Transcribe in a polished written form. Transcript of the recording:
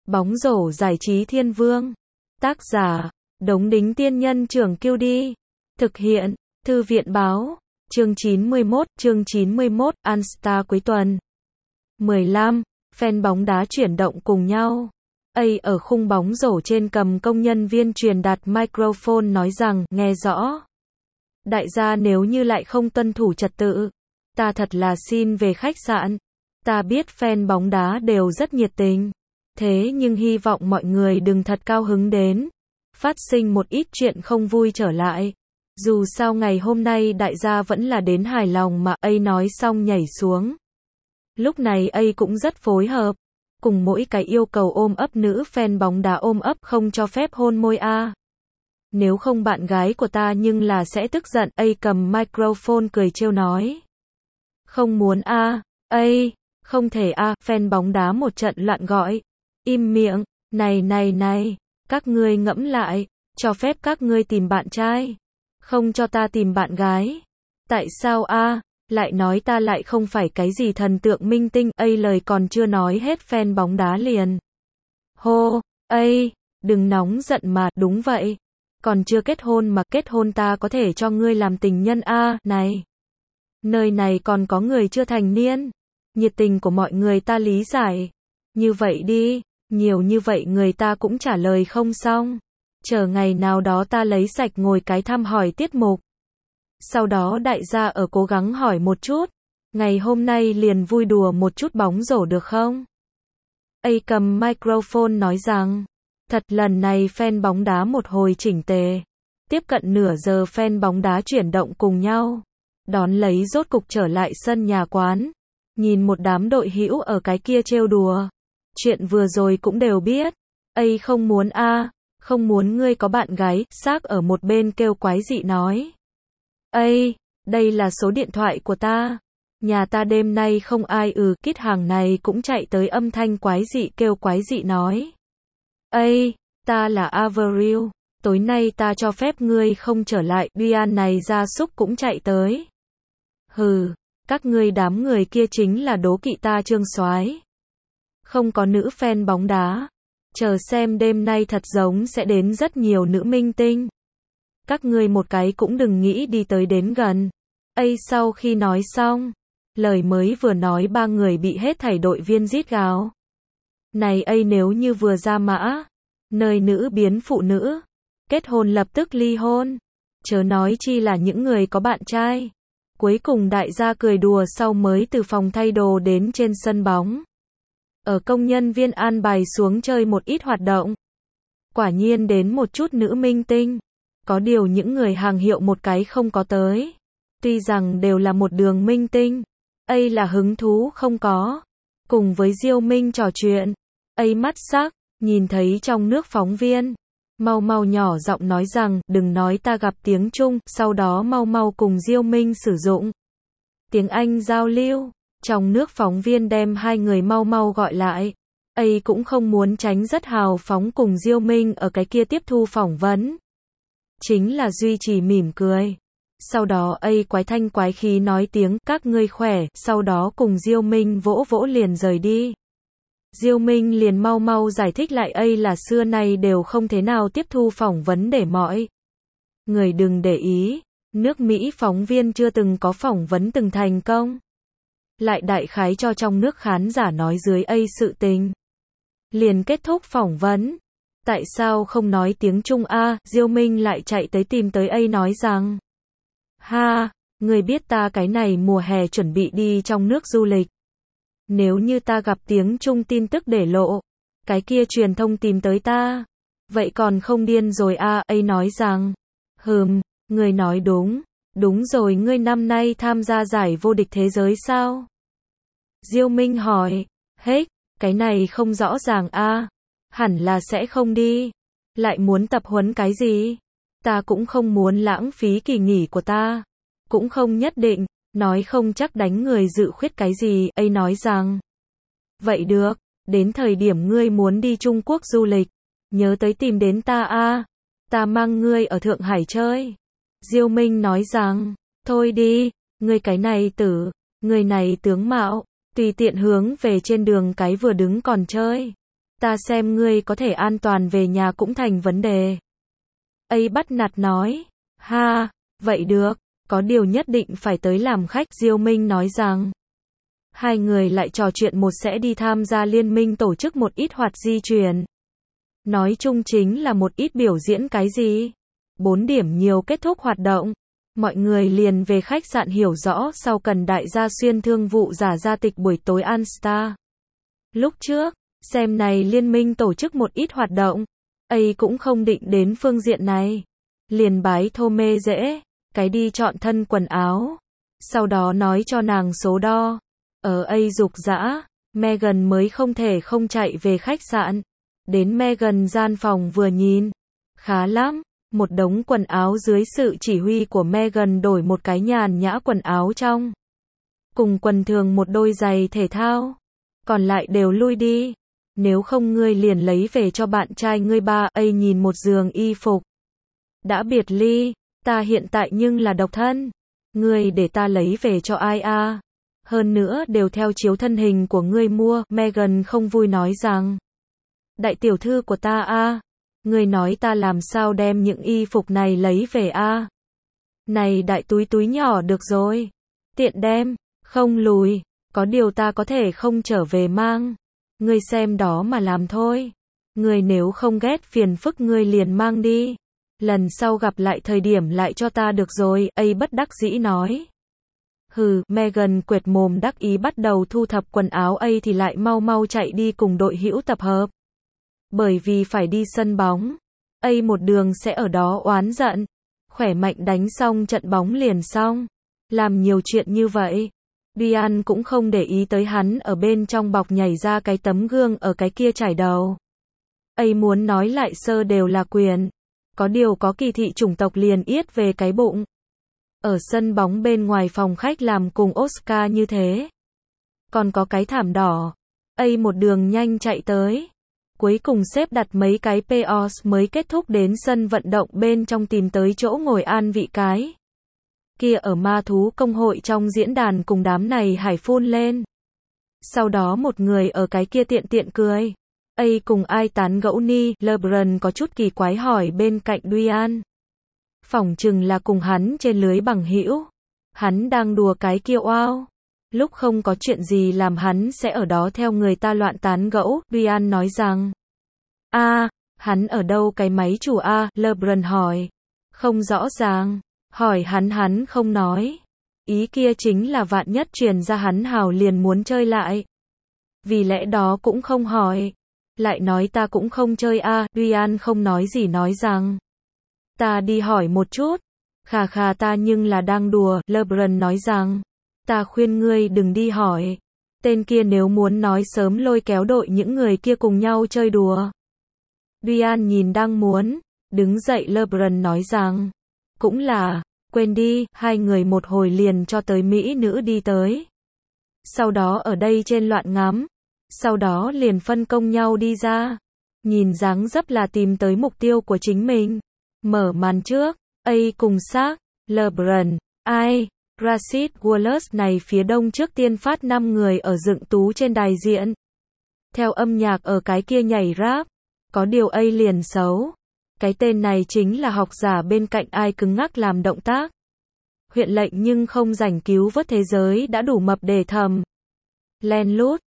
Bóng rổ giải trí thiên vương. Tác giả, Đống Đính Tiên Nhân Trưởng Kiêu Đi. Thực hiện, Thư viện Báo. Chương 91, Anstar cuối tuần. 15. Fan bóng đá chuyển động cùng nhau. Ở khung bóng rổ trên cầm công nhân viên truyền đạt microphone nói rằng, nghe rõ. Đại gia nếu như lại không tuân thủ trật tự, ta thật là xin về khách sạn. Ta biết fan bóng đá đều rất nhiệt tình. Thế nhưng hy vọng mọi người đừng thật cao hứng đến phát sinh một ít chuyện không vui trở lại. Dù sao ngày hôm nay đại gia vẫn là đến hài lòng mà. Nói xong nhảy xuống. Lúc này cũng rất phối hợp. Cùng mỗi cái yêu cầu ôm ấp nữ fan bóng đá ôm ấp không cho phép hôn môi Nếu không bạn gái của ta nhưng là sẽ tức giận. Cầm microphone cười trêu nói. Không muốn không thể fan bóng đá một trận loạn gọi. Im miệng, này, các ngươi ngẫm lại, cho phép các ngươi tìm bạn trai, không cho ta tìm bạn gái. Tại sao lại nói ta lại không phải cái gì thần tượng minh tinh. Lời còn chưa nói hết fan bóng đá liền hô, đừng nóng giận mà. Đúng vậy, còn chưa kết hôn mà, kết hôn ta có thể cho ngươi làm tình nhân này. Nơi này còn có người chưa thành niên. Nhiệt tình của mọi người ta lý giải. Như vậy đi, nhiều như vậy người ta cũng trả lời không xong. Chờ ngày nào đó ta lấy sạch ngồi cái thăm hỏi tiết mục. Sau đó đại gia ở cố gắng hỏi một chút. Ngày hôm nay liền vui đùa một chút bóng rổ được không? Cầm microphone nói rằng. Thật lần này fan bóng đá một hồi chỉnh tề. Tiếp cận nửa giờ fan bóng đá chuyển động cùng nhau. Đón lấy rốt cục trở lại sân nhà quán. Nhìn một đám đội hữu ở cái kia trêu đùa. Chuyện vừa rồi cũng đều biết. Không muốn không muốn ngươi có bạn gái. Xác ở một bên kêu quái dị nói. Đây là số điện thoại của ta. Nhà ta đêm nay không ai. Kít hàng này cũng chạy tới âm thanh quái dị kêu quái dị nói. Ta là Avril. Tối nay ta cho phép ngươi không trở lại. Dian này gia súc cũng chạy tới. Hừ, các ngươi đám người kia chính là đố kỵ ta Trương soái. Không có nữ fan bóng đá. Chờ xem đêm nay thật giống sẽ đến rất nhiều nữ minh tinh. Các ngươi một cái cũng đừng nghĩ đi tới đến gần. Sau khi nói xong, lời mới vừa nói ba người bị hết thảy đội viên rít gào. Này nếu như vừa ra mã, nơi nữ biến phụ nữ, kết hôn lập tức ly hôn. Chớ nói chi là những người có bạn trai. Cuối cùng đại gia cười đùa sau mới từ phòng thay đồ đến trên sân bóng. Ở công nhân viên an bài xuống chơi một ít hoạt động. Quả nhiên đến một chút nữ minh tinh. Có điều những người hàng hiệu một cái không có tới. Tuy rằng đều là một đường minh tinh. Là hứng thú không có. Cùng với Diêu Minh trò chuyện. Mắt sắc, nhìn thấy trong nước phóng viên. Mau nhỏ giọng nói rằng, đừng nói ta gặp tiếng Trung. Sau đó mau cùng Diêu Minh sử dụng tiếng Anh giao lưu. Trong nước phóng viên đem hai người mau gọi lại. Cũng không muốn tránh rất hào phóng cùng Diêu Minh ở cái kia tiếp thu phỏng vấn. Chính là duy trì mỉm cười. Sau đó quái thanh quái khí nói tiếng các ngươi khỏe. Sau đó cùng Diêu Minh vỗ liền rời đi. Diêu Minh liền mau giải thích lại là xưa nay đều không thế nào tiếp thu phỏng vấn để mọi người đừng để ý. Nước Mỹ phóng viên chưa từng có phỏng vấn từng thành công. Lại đại khái cho trong nước khán giả nói dưới sự tình. Liền kết thúc phỏng vấn. Tại sao không nói tiếng Trung Diêu Minh lại chạy tới tìm tới nói rằng. Người biết ta cái này mùa hè chuẩn bị đi trong nước du lịch. Nếu như ta gặp tiếng Trung tin tức để lộ, cái kia truyền thông tìm tới ta. Vậy còn không điên rồi nói rằng. Người nói đúng. Đúng rồi, ngươi năm nay tham gia giải vô địch thế giới sao? Diêu Minh hỏi. Cái này không rõ ràng hẳn là sẽ không đi. Lại muốn tập huấn cái gì? Ta cũng không muốn lãng phí kỳ nghỉ của ta. Cũng không nhất định, nói không chắc đánh người dự khuyết cái gì. Nói rằng. Vậy được, đến thời điểm ngươi muốn đi Trung Quốc du lịch, nhớ tới tìm đến ta ta mang ngươi ở Thượng Hải chơi. Diêu Minh nói rằng. Thôi đi, ngươi cái này người này tướng mạo, tùy tiện hướng về trên đường cái vừa đứng còn chơi. Ta xem ngươi có thể an toàn về nhà cũng thành vấn đề. A bắt nạt nói. Ha, vậy được, có điều nhất định phải tới làm khách. Diêu Minh nói rằng. Hai người lại trò chuyện một sẽ đi tham gia liên minh tổ chức một ít hoạt di chuyển. Nói chung chính là một ít biểu diễn cái gì. 4 điểm nhiều kết thúc hoạt động. Mọi người liền về khách sạn hiểu rõ sau cần đại gia xuyên thương vụ giả gia tịch buổi tối Anstar. Lúc trước, xem này liên minh tổ chức một ít hoạt động. A cũng không định đến phương diện này. Liền bái thô mê dễ, cái đi chọn thân quần áo. Sau đó nói cho nàng số đo. Ở A dục dã, Megan mới không thể không chạy về khách sạn. Đến Megan gian phòng vừa nhìn. Khá lắm, một đống quần áo dưới sự chỉ huy của Megan đổi một cái nhàn nhã quần áo trong. Cùng quần thường một đôi giày thể thao. Còn lại đều lui đi. Nếu không ngươi liền lấy về cho bạn trai ngươi ba. A nhìn một giường y phục. Đã biệt ly, ta hiện tại nhưng là độc thân. Ngươi để ta lấy về cho ai a? Hơn nữa đều theo chiếu thân hình của ngươi mua. Megan không vui nói rằng. Đại tiểu thư của ta a, ngươi nói ta làm sao đem những y phục này lấy về a? Này đại túi túi nhỏ được rồi. Tiện đem, không lùi, có điều ta có thể không trở về mang. Ngươi xem đó mà làm thôi. Ngươi nếu không ghét phiền phức ngươi liền mang đi. Lần sau gặp lại thời điểm lại cho ta được rồi. A bất đắc dĩ nói. Hừ, Megan quệt mồm đắc ý bắt đầu thu thập quần áo. A thì lại mau mau chạy đi cùng đội hữu tập hợp. Bởi vì phải đi sân bóng. A một đường sẽ ở đó oán giận. Khỏe mạnh đánh xong trận bóng liền xong. Làm nhiều chuyện như vậy. Diane cũng không để ý tới hắn ở bên trong bọc nhảy ra cái tấm gương ở cái kia chải đầu. A muốn nói lại sơ đều là quyền. Có điều có kỳ thị chủng tộc liền yết về cái bụng. Ở sân bóng bên ngoài phòng khách làm cùng Oscar như thế. Còn có cái thảm đỏ. A một đường nhanh chạy tới. Cuối cùng xếp đặt mấy cái POS mới kết thúc đến sân vận động bên trong tìm tới chỗ ngồi an vị cái. Kia ở ma thú công hội trong diễn đàn cùng đám này hải phun lên. Sau đó một người ở cái kia tiện tiện cười. A cùng ai tán gẫu ni, LeBron có chút kỳ quái hỏi bên cạnh Diane. Phỏng chừng là cùng hắn trên lưới bằng hữu. Hắn đang đùa cái kia wow. Lúc không có chuyện gì làm hắn sẽ ở đó theo người ta loạn tán gẫu. Diane nói rằng. Hắn ở đâu cái máy chủ a? LeBron hỏi. Không rõ ràng. Hỏi hắn không nói. Ý kia chính là vạn nhất truyền ra hắn hào liền muốn chơi lại. Vì lẽ đó cũng không hỏi. Lại nói ta cũng không chơi a. Diane không nói gì nói rằng. Ta đi hỏi một chút. Khà ta nhưng là đang đùa. LeBron nói rằng. Ta khuyên ngươi đừng đi hỏi. Tên kia nếu muốn nói sớm lôi kéo đội những người kia cùng nhau chơi đùa. Diane nhìn đang muốn. Đứng dậy LeBron nói rằng. Cũng là. Quên đi. Hai người một hồi liền cho tới mỹ nữ đi tới. Sau đó ở đây trên loạn ngắm. Sau đó liền phân công nhau đi ra. Nhìn dáng dấp là tìm tới mục tiêu của chính mình. Mở màn trước. A cùng xác. LeBron. Rashid Wallace này phía đông trước tiên phát 5 người ở dựng tú trên đài diễn. Theo âm nhạc ở cái kia nhảy rap. Có điều A liền xấu. Cái tên này chính là học giả bên cạnh ai cứng ngắc làm động tác. Huyện lệnh nhưng không rảnh cứu vớt thế giới đã đủ mập để thầm. Len lút.